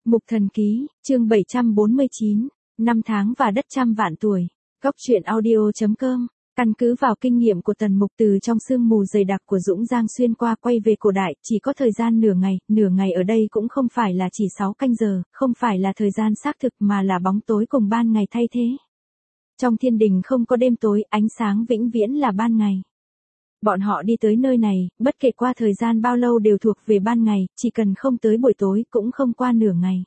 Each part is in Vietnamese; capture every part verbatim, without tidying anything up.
Mục Thần Ký, chương bảy trăm bốn mươi chín, năm tháng và đất trăm vạn tuổi. Góc truyện audio chấm com. Căn cứ vào kinh nghiệm của Tần Mục từ trong sương mù dày đặc của Dũng Giang xuyên qua quay về cổ đại, chỉ có thời gian nửa ngày, nửa ngày ở đây cũng không phải là chỉ sáu canh giờ, không phải là thời gian xác thực mà là bóng tối cùng ban ngày thay thế. Trong thiên đình không có đêm tối, ánh sáng vĩnh viễn là ban ngày. Bọn họ đi tới nơi này, bất kể qua thời gian bao lâu đều thuộc về ban ngày, chỉ cần không tới buổi tối cũng không qua nửa ngày.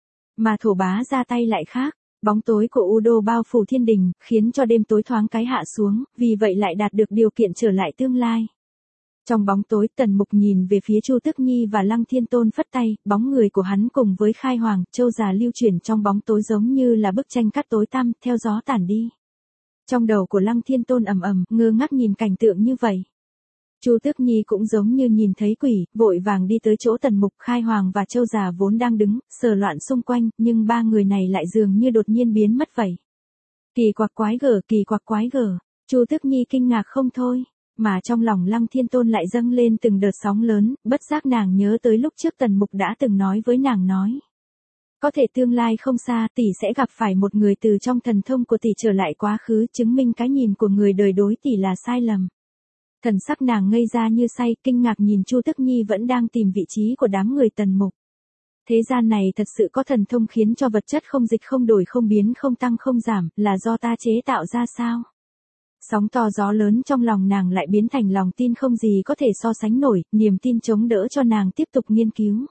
Mà Thổ Bá ra tay lại khác, bóng tối của U Đô bao phủ thiên đình, khiến cho đêm tối thoáng cái hạ xuống, vì vậy lại đạt được điều kiện trở lại tương lai. Trong bóng tối, Tần Mục nhìn về phía Chu Tức Nhi và Lăng Thiên Tôn phất tay, bóng người của hắn cùng với Khai Hoàng, Châu già lưu chuyển trong bóng tối giống như là bức tranh cắt tối tăm, theo gió tản đi. Trong đầu của Lăng Thiên Tôn ầm ầm, ngơ ngác nhìn cảnh tượng như vậy. Chu Tước Nhi cũng giống như nhìn thấy quỷ, vội vàng đi tới chỗ Tần Mục, Khai Hoàng và Châu già vốn đang đứng, sờ loạn xung quanh, nhưng ba người này lại dường như đột nhiên biến mất vậy. Kỳ quặc quái gở, kỳ quặc quái gở, Chu Tước Nhi kinh ngạc không thôi, mà trong lòng Lăng Thiên Tôn lại dâng lên từng đợt sóng lớn, bất giác nàng nhớ tới lúc trước Tần Mục đã từng nói với nàng nói. Có thể tương lai không xa, tỷ sẽ gặp phải một người từ trong thần thông của tỷ trở lại quá khứ, chứng minh cái nhìn của người đời đối tỷ là sai lầm. Thần sắc nàng ngây ra như say, kinh ngạc nhìn Chu Tức Nhi vẫn đang tìm vị trí của đám người Tần Mục. Thế gian này thật sự có thần thông khiến cho vật chất không dịch không đổi không biến không tăng không giảm, là do ta chế tạo ra sao? Sóng to gió lớn trong lòng nàng lại biến thành lòng tin không gì có thể so sánh nổi, niềm tin chống đỡ cho nàng tiếp tục nghiên cứu.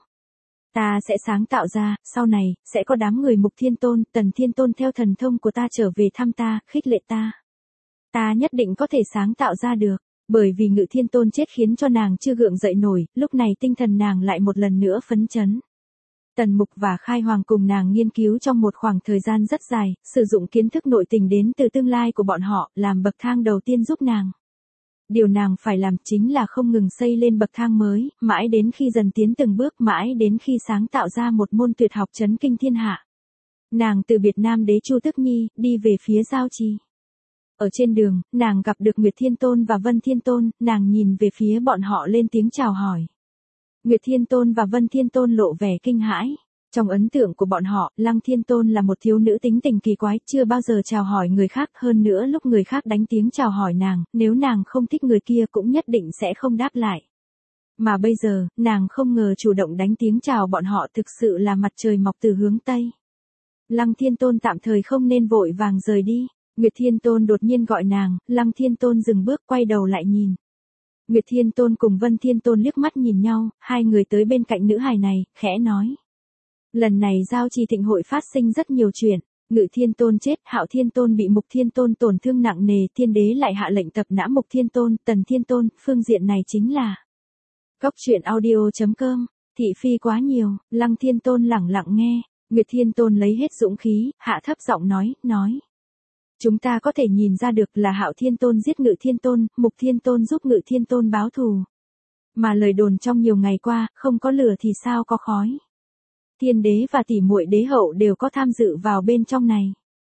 Ta sẽ sáng tạo ra, sau này, sẽ có đám người Mục Thiên Tôn, Tần Thiên Tôn theo thần thông của ta trở về thăm ta, khích lệ ta. Ta nhất định có thể sáng tạo ra được, bởi vì Ngự Thiên Tôn chết khiến cho nàng chưa gượng dậy nổi, lúc này tinh thần nàng lại một lần nữa phấn chấn. Tần Mục và Khai Hoàng cùng nàng nghiên cứu trong một khoảng thời gian rất dài, sử dụng kiến thức nội tình đến từ tương lai của bọn họ, làm bậc thang đầu tiên giúp nàng. Điều nàng phải làm chính là không ngừng xây lên bậc thang mới, mãi đến khi dần tiến từng bước, mãi đến khi sáng tạo ra một môn tuyệt học chấn kinh thiên hạ. Nàng từ biệt Nam Đế Chu Tức Nhi, đi về phía Giao Trì. Ở trên đường, nàng gặp được Nguyệt Thiên Tôn và Vân Thiên Tôn, nàng nhìn về phía bọn họ lên tiếng chào hỏi. Nguyệt Thiên Tôn và Vân Thiên Tôn lộ vẻ kinh hãi. Trong ấn tượng của bọn họ, Lăng Thiên Tôn là một thiếu nữ tính tình kỳ quái, chưa bao giờ chào hỏi người khác, hơn nữa lúc người khác đánh tiếng chào hỏi nàng, nếu nàng không thích người kia cũng nhất định sẽ không đáp lại. Mà bây giờ, nàng không ngờ chủ động đánh tiếng chào bọn họ thực sự là mặt trời mọc từ hướng Tây. Lăng Thiên Tôn tạm thời không nên vội vàng rời đi. Nguyệt Thiên Tôn đột nhiên gọi nàng, Lăng Thiên Tôn dừng bước quay đầu lại nhìn. Nguyệt Thiên Tôn cùng Vân Thiên Tôn liếc mắt nhìn nhau, hai người tới bên cạnh nữ hài này, khẽ nói. Lần này Giao Trì thịnh hội phát sinh rất nhiều chuyện, Ngự Thiên Tôn chết, Hạo Thiên Tôn bị Mục Thiên Tôn tổn thương nặng nề, Thiên Đế lại hạ lệnh tập nã Mục Thiên Tôn, Tần Thiên Tôn, phương diện này chính là. Góc truyện audio chấm com, thị phi quá nhiều, Lăng Thiên Tôn lẳng lặng nghe, Nguyệt Thiên Tôn lấy hết dũng khí, hạ thấp giọng nói, nói. Chúng ta có thể nhìn ra được là Hạo Thiên Tôn giết Ngự Thiên Tôn, Mục Thiên Tôn giúp Ngự Thiên Tôn báo thù. Mà lời đồn trong nhiều ngày qua, không có lửa thì sao có khói. Thiên Đế và tỷ muội đế hậu đều có tham dự vào bên trong này.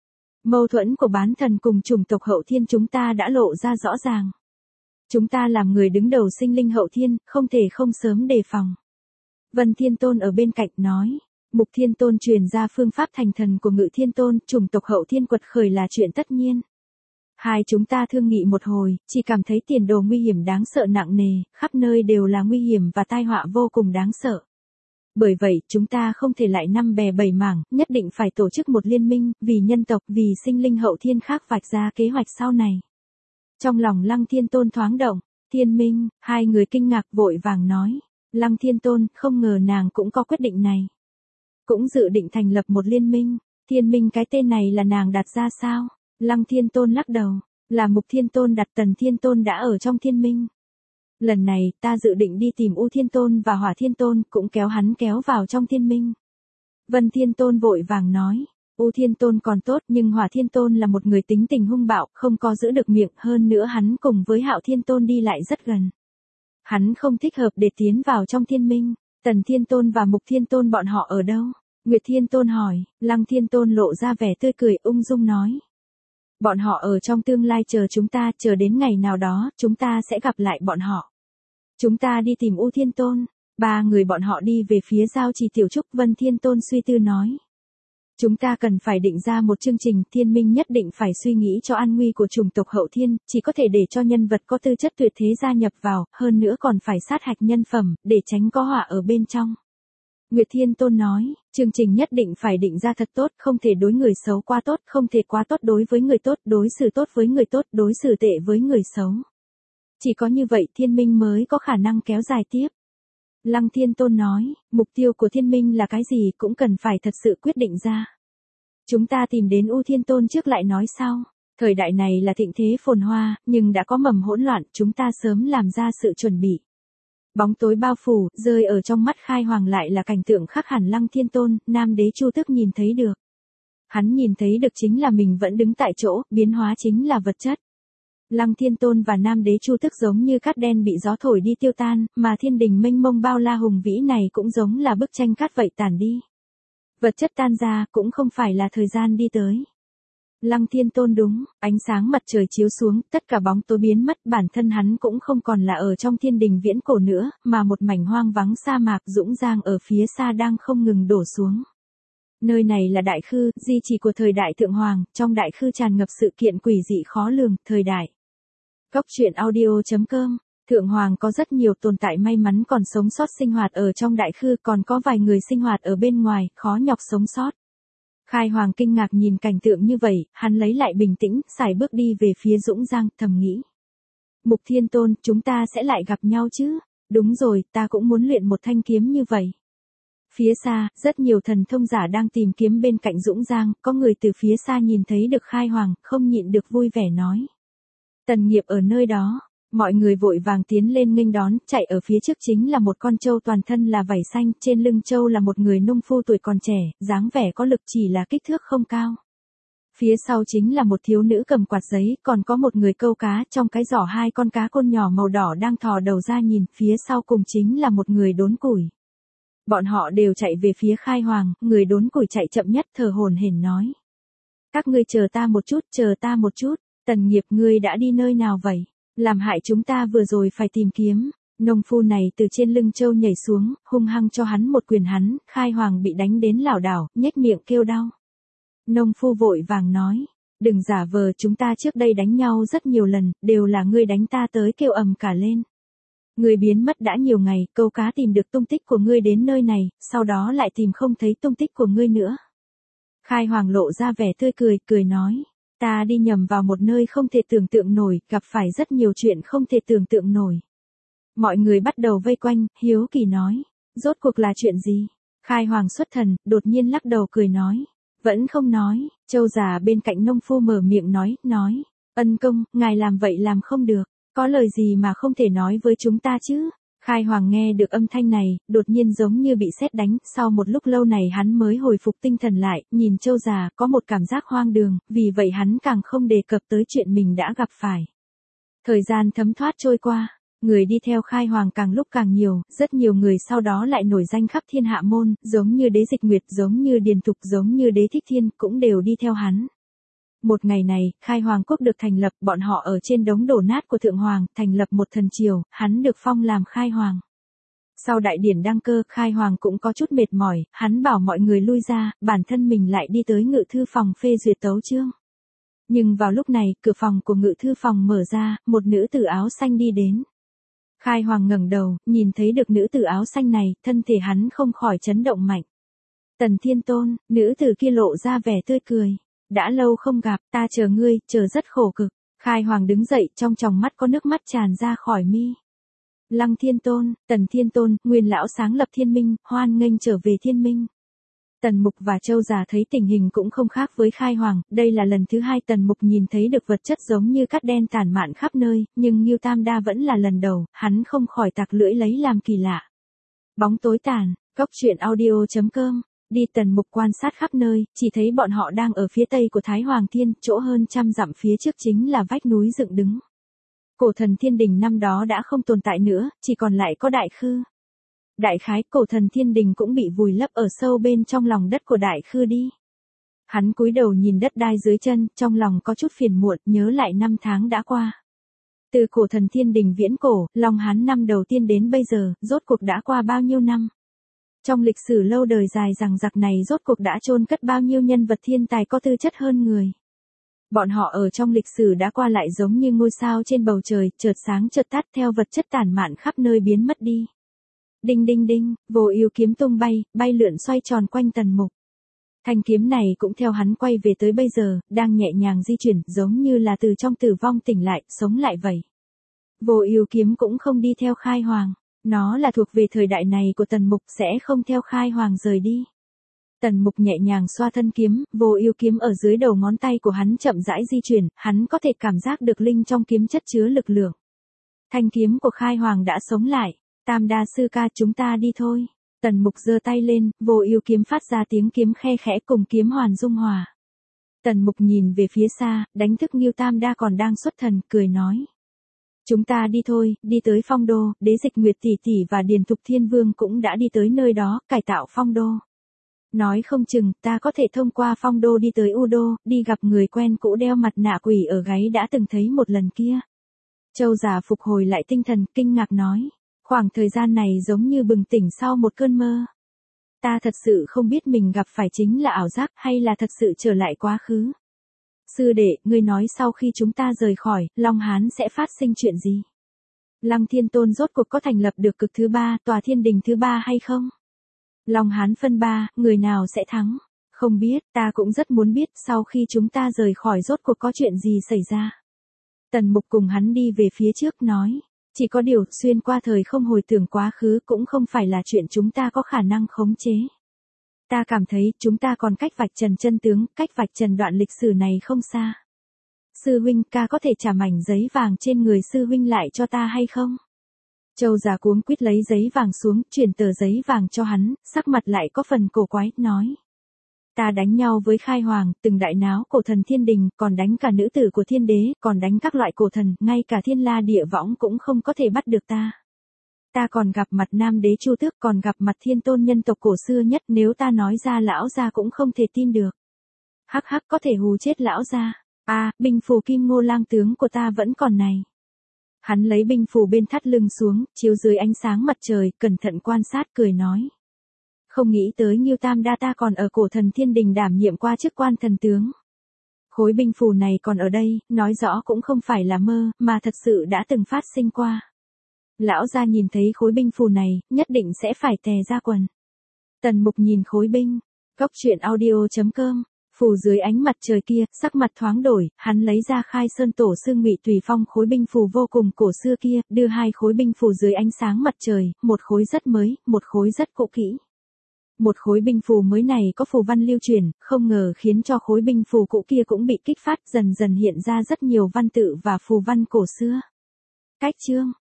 Mâu thuẫn của bán thần cùng chủng tộc Hậu Thiên chúng ta đã lộ ra rõ ràng. Chúng ta làm người đứng đầu sinh linh Hậu Thiên, không thể không sớm đề phòng. Vân Thiên Tôn ở bên cạnh nói. Mục Thiên Tôn truyền ra phương pháp thành thần của Ngự Thiên Tôn, chủng tộc Hậu Thiên quật khởi là chuyện tất nhiên. Hai chúng ta thương nghị một hồi, chỉ cảm thấy tiền đồ nguy hiểm đáng sợ nặng nề, khắp nơi đều là nguy hiểm và tai họa vô cùng đáng sợ. Bởi vậy, chúng ta không thể lại năm bè bảy mảng, nhất định phải tổ chức một liên minh, vì nhân tộc, vì sinh linh Hậu Thiên khác vạch ra kế hoạch sau này. Trong lòng Lăng Thiên Tôn thoáng động, Thiên Minh, hai người kinh ngạc vội vàng nói. Lăng Thiên Tôn, không ngờ nàng cũng có quyết định này. Cũng dự định thành lập một liên minh, Thiên Minh cái tên này là nàng đặt ra sao? Lăng Thiên Tôn lắc đầu, là Mục Thiên Tôn đặt, Tần Thiên Tôn đã ở trong Thiên Minh. Lần này, ta dự định đi tìm U Thiên Tôn và Hỏa Thiên Tôn, cũng kéo hắn kéo vào trong Thiên Minh. Vân Thiên Tôn vội vàng nói, U Thiên Tôn còn tốt nhưng Hỏa Thiên Tôn là một người tính tình hung bạo, không có giữ được miệng, hơn nữa hắn cùng với Hạo Thiên Tôn đi lại rất gần. Hắn không thích hợp để tiến vào trong Thiên Minh. Tần Thiên Tôn và Mục Thiên Tôn bọn họ ở đâu? Nguyệt Thiên Tôn hỏi, Lăng Thiên Tôn lộ ra vẻ tươi cười ung dung nói. Bọn họ ở trong tương lai chờ chúng ta, chờ đến ngày nào đó, chúng ta sẽ gặp lại bọn họ. Chúng ta đi tìm U Thiên Tôn. Ba người bọn họ đi về phía Giao Trì Tiểu Trúc. Vân Thiên Tôn suy tư nói. Chúng ta cần phải định ra một chương trình, thiên minh nhất định phải suy nghĩ cho an nguy của chủng tộc hậu thiên, chỉ có thể để cho nhân vật có tư chất tuyệt thế gia nhập vào, hơn nữa còn phải sát hạch nhân phẩm, để tránh có họa ở bên trong. Nguyệt Thiên Tôn nói, chương trình nhất định phải định ra thật tốt, không thể đối người xấu quá tốt, không thể quá tốt đối với người tốt, đối xử tốt với người tốt, đối xử tệ với người xấu. Chỉ có như vậy thiên minh mới có khả năng kéo dài tiếp. Lăng Thiên Tôn nói, mục tiêu của thiên minh là cái gì cũng cần phải thật sự quyết định ra. Chúng ta tìm đến U Thiên Tôn trước lại nói sau. Thời đại này là thịnh thế phồn hoa, nhưng đã có mầm hỗn loạn, chúng ta sớm làm ra sự chuẩn bị. Bóng tối bao phủ, rơi ở trong mắt Khai Hoàng lại là cảnh tượng khác hẳn. Lăng Thiên Tôn, Nam Đế Chu Tước nhìn thấy được. Hắn nhìn thấy được chính là mình vẫn đứng tại chỗ, biến hóa chính là vật chất. Lăng Thiên Tôn và Nam Đế Chu Tước giống như cát đen bị gió thổi đi tiêu tan, mà thiên đình mênh mông bao la hùng vĩ này cũng giống là bức tranh cát vậy tàn đi. Vật chất tan ra cũng không phải là thời gian đi tới. Lăng Thiên Tôn đúng, ánh sáng mặt trời chiếu xuống, tất cả bóng tối biến mất, bản thân hắn cũng không còn là ở trong thiên đình viễn cổ nữa, mà một mảnh hoang vắng sa mạc dũng dang ở phía xa đang không ngừng đổ xuống. Nơi này là Đại Khư, di chỉ của thời đại Thượng Hoàng, trong Đại Khư tràn ngập sự kiện quỷ dị khó lường, thời đại. Cốc truyện audio chấm com. Thượng Hoàng có rất nhiều tồn tại may mắn còn sống sót sinh hoạt ở trong Đại Khư, còn có vài người sinh hoạt ở bên ngoài, khó nhọc sống sót. Khai Hoàng kinh ngạc nhìn cảnh tượng như vậy, hắn lấy lại bình tĩnh, sải bước đi về phía Dũng Giang, thầm nghĩ. Mục Thiên Tôn, chúng ta sẽ lại gặp nhau chứ? Đúng rồi, ta cũng muốn luyện một thanh kiếm như vậy. Phía xa, rất nhiều thần thông giả đang tìm kiếm bên cạnh Dũng Giang, có người từ phía xa nhìn thấy được Khai Hoàng, không nhịn được vui vẻ nói. Tần Nghiệp ở nơi đó. Mọi người vội vàng tiến lên nghênh đón, chạy ở phía trước chính là một con trâu toàn thân là vảy xanh, trên lưng trâu là một người nông phu tuổi còn trẻ, dáng vẻ có lực chỉ là kích thước không cao. Phía sau chính là một thiếu nữ cầm quạt giấy, còn có một người câu cá, trong cái giỏ hai con cá côn nhỏ màu đỏ đang thò đầu ra nhìn, phía sau cùng chính là một người đốn củi. Bọn họ đều chạy về phía Khai Hoàng, người đốn củi chạy chậm nhất thở hổn hển nói. Các ngươi chờ ta một chút, chờ ta một chút, Tần Nghiệp ngươi đã đi nơi nào vậy? Làm hại chúng ta vừa rồi phải tìm kiếm. Nông phu này từ trên lưng trâu nhảy xuống, hung hăng cho hắn một quyền hắn, Khai Hoàng bị đánh đến lảo đảo, nhếch miệng kêu đau. Nông phu vội vàng nói, đừng giả vờ, chúng ta trước đây đánh nhau rất nhiều lần, đều là ngươi đánh ta tới kêu ầm cả lên. Ngươi biến mất đã nhiều ngày, câu cá tìm được tung tích của ngươi đến nơi này, sau đó lại tìm không thấy tung tích của ngươi nữa. Khai Hoàng lộ ra vẻ tươi cười, cười nói. Ta đi nhầm vào một nơi không thể tưởng tượng nổi, gặp phải rất nhiều chuyện không thể tưởng tượng nổi. Mọi người bắt đầu vây quanh, hiếu kỳ nói. Rốt cuộc là chuyện gì? Khai Hoàng xuất thần, đột nhiên lắc đầu cười nói. Vẫn không nói, Châu già bên cạnh nông phu mở miệng nói, nói. Ân công, ngài làm vậy làm không được, có lời gì mà không thể nói với chúng ta chứ? Khai Hoàng nghe được âm thanh này, đột nhiên giống như bị sét đánh, sau một lúc lâu này hắn mới hồi phục tinh thần lại, nhìn Châu già, có một cảm giác hoang đường, vì vậy hắn càng không đề cập tới chuyện mình đã gặp phải. Thời gian thấm thoát trôi qua, người đi theo Khai Hoàng càng lúc càng nhiều, rất nhiều người sau đó lại nổi danh khắp thiên hạ môn, giống như Đế Dịch Nguyệt, giống như Điền Thục, giống như Đế Thích Thiên, cũng đều đi theo hắn. Một ngày này, Khai Hoàng quốc được thành lập, bọn họ ở trên đống đổ nát của Thượng Hoàng, thành lập một thần triều, hắn được phong làm Khai Hoàng. Sau đại điển đăng cơ, Khai Hoàng cũng có chút mệt mỏi, hắn bảo mọi người lui ra, bản thân mình lại đi tới ngự thư phòng phê duyệt tấu chương. Nhưng vào lúc này, cửa phòng của ngự thư phòng mở ra, một nữ tử áo xanh đi đến. Khai Hoàng ngẩng đầu, nhìn thấy được nữ tử áo xanh này, thân thể hắn không khỏi chấn động mạnh. Tần Thiên Tôn, nữ tử kia lộ ra vẻ tươi cười. Đã lâu không gặp, ta chờ ngươi, chờ rất khổ cực. Khai Hoàng đứng dậy, trong tròng mắt có nước mắt tràn ra khỏi mi. Lăng Thiên Tôn, Tần Thiên Tôn, nguyên lão sáng lập thiên minh, hoan nghênh trở về thiên minh. Tần Mục và Châu già thấy tình hình cũng không khác với Khai Hoàng, đây là lần thứ hai Tần Mục nhìn thấy được vật chất giống như cát đen tản mạn khắp nơi, nhưng Ngưu Tam Đa vẫn là lần đầu, hắn không khỏi tặc lưỡi lấy làm kỳ lạ. Bóng tối tàn, cốc truyện audio chấm com. Đi Tần Mục quan sát khắp nơi, chỉ thấy bọn họ đang ở phía tây của Thái Hoàng Thiên, chỗ hơn trăm dặm phía trước chính là vách núi dựng đứng. Cổ thần thiên đình năm đó đã không tồn tại nữa, chỉ còn lại có Đại Khư. Đại khái, cổ thần thiên đình cũng bị vùi lấp ở sâu bên trong lòng đất của Đại Khư đi. Hắn cúi đầu nhìn đất đai dưới chân, trong lòng có chút phiền muộn, nhớ lại năm tháng đã qua. Từ cổ thần thiên đình viễn cổ, Long Hán năm đầu tiên đến bây giờ, rốt cuộc đã qua bao nhiêu năm? Trong lịch sử lâu đời dài dằng dặc này rốt cuộc đã chôn cất bao nhiêu nhân vật thiên tài có tư chất hơn người? Bọn họ ở trong lịch sử đã qua lại giống như ngôi sao trên bầu trời, chợt sáng chợt tắt theo vật chất tản mạn khắp nơi biến mất đi. Đinh đinh đinh, vô ưu kiếm tung bay, bay lượn xoay tròn quanh Tần Mục. Thanh kiếm này cũng theo hắn quay về tới bây giờ, đang nhẹ nhàng di chuyển, giống như là từ trong tử vong tỉnh lại, sống lại vậy. Vô ưu kiếm cũng không đi theo Khai Hoàng, nó là thuộc về thời đại này của Tần Mục, sẽ không theo Khai Hoàng rời đi. Tần Mục nhẹ nhàng xoa thân kiếm, vô ưu kiếm ở dưới đầu ngón tay của hắn chậm rãi di chuyển, hắn có thể cảm giác được linh trong kiếm chất chứa lực lượng. Thanh kiếm của Khai Hoàng đã sống lại, Tam Đa sư ca, chúng ta đi thôi. Tần Mục giơ tay lên, vô ưu kiếm phát ra tiếng kiếm khe khẽ cùng kiếm hoàn dung hòa. Tần Mục nhìn về phía xa, đánh thức Ngưu Tam Đa còn đang xuất thần, cười nói. Chúng ta đi thôi, đi tới Phong Đô, Đế Dịch Nguyệt tỷ tỷ và Điền Thục Thiên Vương cũng đã đi tới nơi đó, cải tạo Phong Đô. Nói không chừng, ta có thể thông qua Phong Đô đi tới U Đô, đi gặp người quen cũ đeo mặt nạ quỷ ở gáy đã từng thấy một lần kia. Châu già phục hồi lại tinh thần, kinh ngạc nói. Khoảng thời gian này giống như bừng tỉnh sau một cơn mơ. Ta thật sự không biết mình gặp phải chính là ảo giác hay là thật sự trở lại quá khứ. Sư đệ, ngươi nói sau khi chúng ta rời khỏi, Long Hán sẽ phát sinh chuyện gì? Lăng Thiên Tôn rốt cuộc có thành lập được cực thứ ba, tòa thiên đình thứ ba hay không? Long Hán phân ba, người nào sẽ thắng? Không biết, ta cũng rất muốn biết sau khi chúng ta rời khỏi rốt cuộc có chuyện gì xảy ra. Tần Mục cùng hắn đi về phía trước nói. Chỉ có điều, xuyên qua thời không hồi tưởng quá khứ cũng không phải là chuyện chúng ta có khả năng khống chế. Ta cảm thấy chúng ta còn cách vạch trần chân tướng, cách vạch trần đoạn lịch sử này không xa. Sư huynh, ca có thể trả mảnh giấy vàng trên người sư huynh lại cho ta hay không? Châu già cuống quýt lấy giấy vàng xuống, chuyển tờ giấy vàng cho hắn, sắc mặt lại có phần cổ quái, nói. Ta đánh nhau với Khai Hoàng, từng đại náo cổ thần thiên đình, còn đánh cả nữ tử của thiên đế, còn đánh các loại cổ thần, ngay cả thiên la địa võng cũng không có thể bắt được ta. Ta còn gặp mặt nam đế Chu Tước, còn gặp mặt thiên tôn nhân tộc cổ xưa nhất, nếu ta nói ra lão gia cũng không thể tin được. Hắc hắc, có thể hù chết lão gia. A, à, binh phù Kim Ngô Lang tướng của ta vẫn còn này. Hắn lấy binh phù bên thắt lưng xuống, chiếu dưới ánh sáng mặt trời, cẩn thận quan sát, cười nói. Không nghĩ tới Ngưu Tam Đa ta còn ở cổ thần thiên đình đảm nhiệm qua chức quan thần tướng. Khối binh phù này còn ở đây, nói rõ cũng không phải là mơ, mà thật sự đã từng phát sinh qua. Lão gia nhìn thấy khối binh phù này, nhất định sẽ phải tè ra quần. Tần Mục nhìn khối binh, góc truyện audio chấm com, phù dưới ánh mặt trời kia, sắc mặt thoáng đổi, hắn lấy ra Khai Sơn Tổ sư Ngụy Tùy Phong khối binh phù vô cùng cổ xưa kia, đưa hai khối binh phù dưới ánh sáng mặt trời, một khối rất mới, một khối rất cũ kỹ. Một khối binh phù mới này có phù văn lưu truyền, không ngờ khiến cho khối binh phù cũ kia cũng bị kích phát, dần dần hiện ra rất nhiều văn tự và phù văn cổ xưa. Cách chương